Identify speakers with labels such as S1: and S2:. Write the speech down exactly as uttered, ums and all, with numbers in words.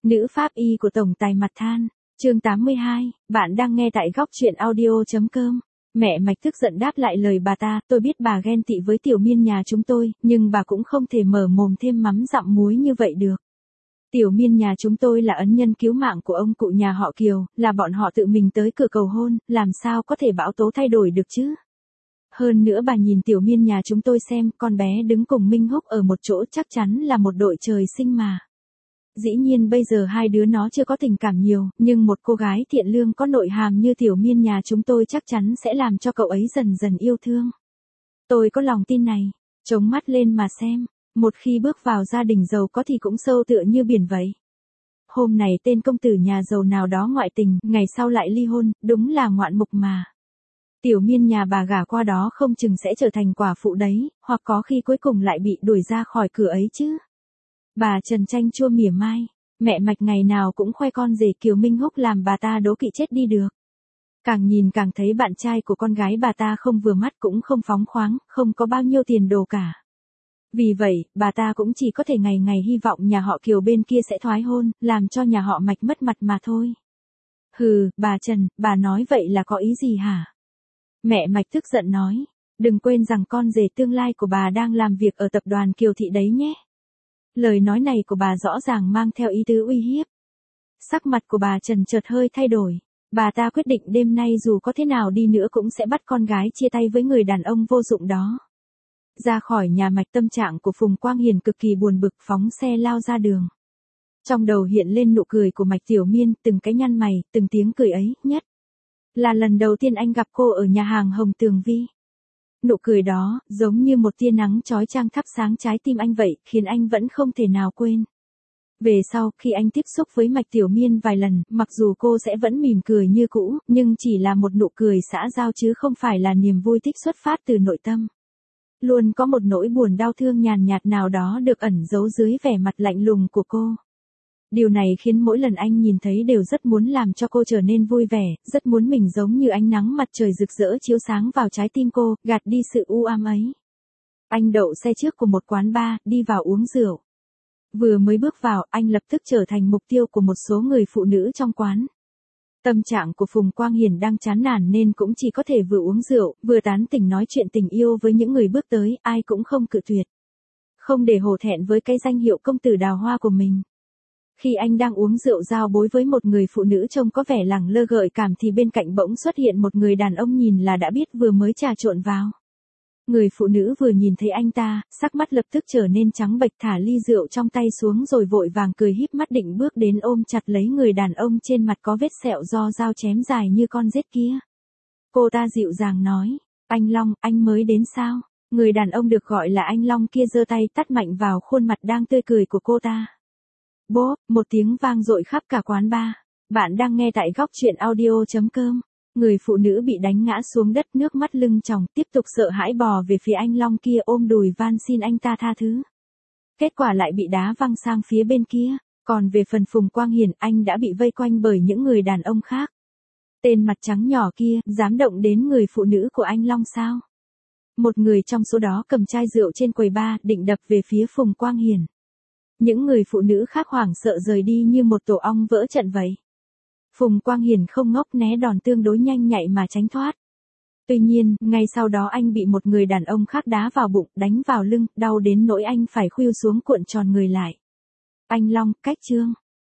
S1: Nữ pháp y của tổng tài mặt than. Chương tám mươi hai, bạn đang nghe tại góc truyện audio.com. Mẹ Mạch tức giận đáp lại lời bà ta, tôi biết bà ghen tị với Tiểu Miên nhà chúng tôi, nhưng bà cũng không thể mở mồm thêm mắm dặm muối như vậy được. Tiểu Miên nhà chúng tôi là ân nhân cứu mạng của ông cụ nhà họ Kiều, là bọn họ tự mình tới cửa cầu hôn, làm sao có thể bão tố thay đổi được chứ? Hơn nữa bà nhìn Tiểu Miên nhà chúng tôi xem, con bé đứng cùng Minh Húc ở một chỗ chắc chắn là một đội trời sinh mà. Dĩ nhiên bây giờ hai đứa nó chưa có tình cảm nhiều, nhưng một cô gái thiện lương có nội hàm như Tiểu Miên nhà chúng tôi chắc chắn sẽ làm cho cậu ấy dần dần yêu thương. Tôi có lòng tin này, chống mắt lên mà xem, một khi bước vào gia đình giàu có thì cũng sâu tựa như biển vậy. Hôm này tên công tử nhà giàu nào đó ngoại tình, ngày sau lại ly hôn, đúng là ngoạn mục mà. Tiểu Miên nhà bà gả qua đó không chừng sẽ trở thành quả phụ đấy, hoặc có khi cuối cùng lại bị đuổi ra khỏi cửa ấy chứ. Bà Trần chanh chua mỉa mai, mẹ Mạch ngày nào cũng khoe con rể Kiều Minh Húc làm bà ta đố kỵ chết đi được. Càng nhìn càng thấy bạn trai của con gái bà ta không vừa mắt cũng không phóng khoáng, không có bao nhiêu tiền đồ cả. Vì vậy, bà ta cũng chỉ có thể ngày ngày hy vọng nhà họ Kiều bên kia sẽ thoái hôn, làm cho nhà họ Mạch mất mặt mà thôi. Hừ, bà Trần, bà nói vậy là có ý gì hả? Mẹ Mạch tức giận nói, đừng quên rằng con rể tương lai của bà đang làm việc ở tập đoàn Kiều Thị đấy nhé. Lời nói này của bà rõ ràng mang theo ý tứ uy hiếp. Sắc mặt của bà Trần chợt hơi thay đổi. Bà ta quyết định đêm nay dù có thế nào đi nữa cũng sẽ bắt con gái chia tay với người đàn ông vô dụng đó. Ra khỏi nhà Mạch, tâm trạng của Phùng Quang Hiền cực kỳ buồn bực, phóng xe lao ra đường. Trong đầu hiện lên nụ cười của Mạch Tiểu Miên, từng cái nhăn mày, từng tiếng cười ấy, nhất là lần đầu tiên anh gặp cô ở nhà hàng Hồng Tường Vi. Nụ cười đó, giống như một tia nắng chói chang thắp sáng trái tim anh vậy, khiến anh vẫn không thể nào quên. Về sau, khi anh tiếp xúc với Mạch Tiểu Miên vài lần, mặc dù cô sẽ vẫn mỉm cười như cũ, nhưng chỉ là một nụ cười xã giao chứ không phải là niềm vui thích xuất phát từ nội tâm. Luôn có một nỗi buồn đau thương nhàn nhạt nào đó được ẩn giấu dưới vẻ mặt lạnh lùng của cô. Điều này khiến mỗi lần anh nhìn thấy đều rất muốn làm cho cô trở nên vui vẻ, rất muốn mình giống như ánh nắng mặt trời rực rỡ chiếu sáng vào trái tim cô, gạt đi sự u ám ấy. Anh đậu xe trước của một quán bar, đi vào uống rượu. Vừa mới bước vào, anh lập tức trở thành mục tiêu của một số người phụ nữ trong quán. Tâm trạng của Phùng Quang Hiền đang chán nản nên cũng chỉ có thể vừa uống rượu, vừa tán tỉnh nói chuyện tình yêu với những người bước tới, ai cũng không cự tuyệt. Không để hổ thẹn với cái danh hiệu công tử đào hoa của mình. Khi anh đang uống rượu giao bối với một người phụ nữ trông có vẻ lẳng lơ gợi cảm thì bên cạnh bỗng xuất hiện một người đàn ông nhìn là đã biết vừa mới trà trộn vào. Người phụ nữ vừa nhìn thấy anh ta, sắc mắt lập tức trở nên trắng bệch, thả ly rượu trong tay xuống rồi vội vàng cười híp mắt định bước đến ôm chặt lấy người đàn ông trên mặt có vết sẹo do dao chém dài như con rết kia. Cô ta dịu dàng nói, anh Long, anh mới đến sao? Người đàn ông được gọi là anh Long kia giơ tay tát mạnh vào khuôn mặt đang tươi cười của cô ta. Bốp, một tiếng vang dội khắp cả quán bar. Bạn đang nghe tại góc truyện audio.com. Người phụ nữ bị đánh ngã xuống đất, nước mắt lưng tròng, tiếp tục sợ hãi bò về phía anh Long kia ôm đùi van xin anh ta tha thứ. Kết quả lại bị đá văng sang phía bên kia. Còn về phần Phùng Quang Hiền, anh đã bị vây quanh bởi những người đàn ông khác. Tên mặt trắng nhỏ kia, dám động đến người phụ nữ của anh Long sao? Một người trong số đó cầm chai rượu trên quầy bar, định đập về phía Phùng Quang Hiền. Những người phụ nữ khác hoảng sợ rời đi như một tổ ong vỡ trận vậy. Phùng Quang Hiền không ngốc, né đòn tương đối nhanh nhạy mà tránh thoát. Tuy nhiên, ngay sau đó anh bị một người đàn ông khác đá vào bụng, đánh vào lưng, đau đến nỗi anh phải khuỵu xuống cuộn tròn người lại. Anh Long, cách chương.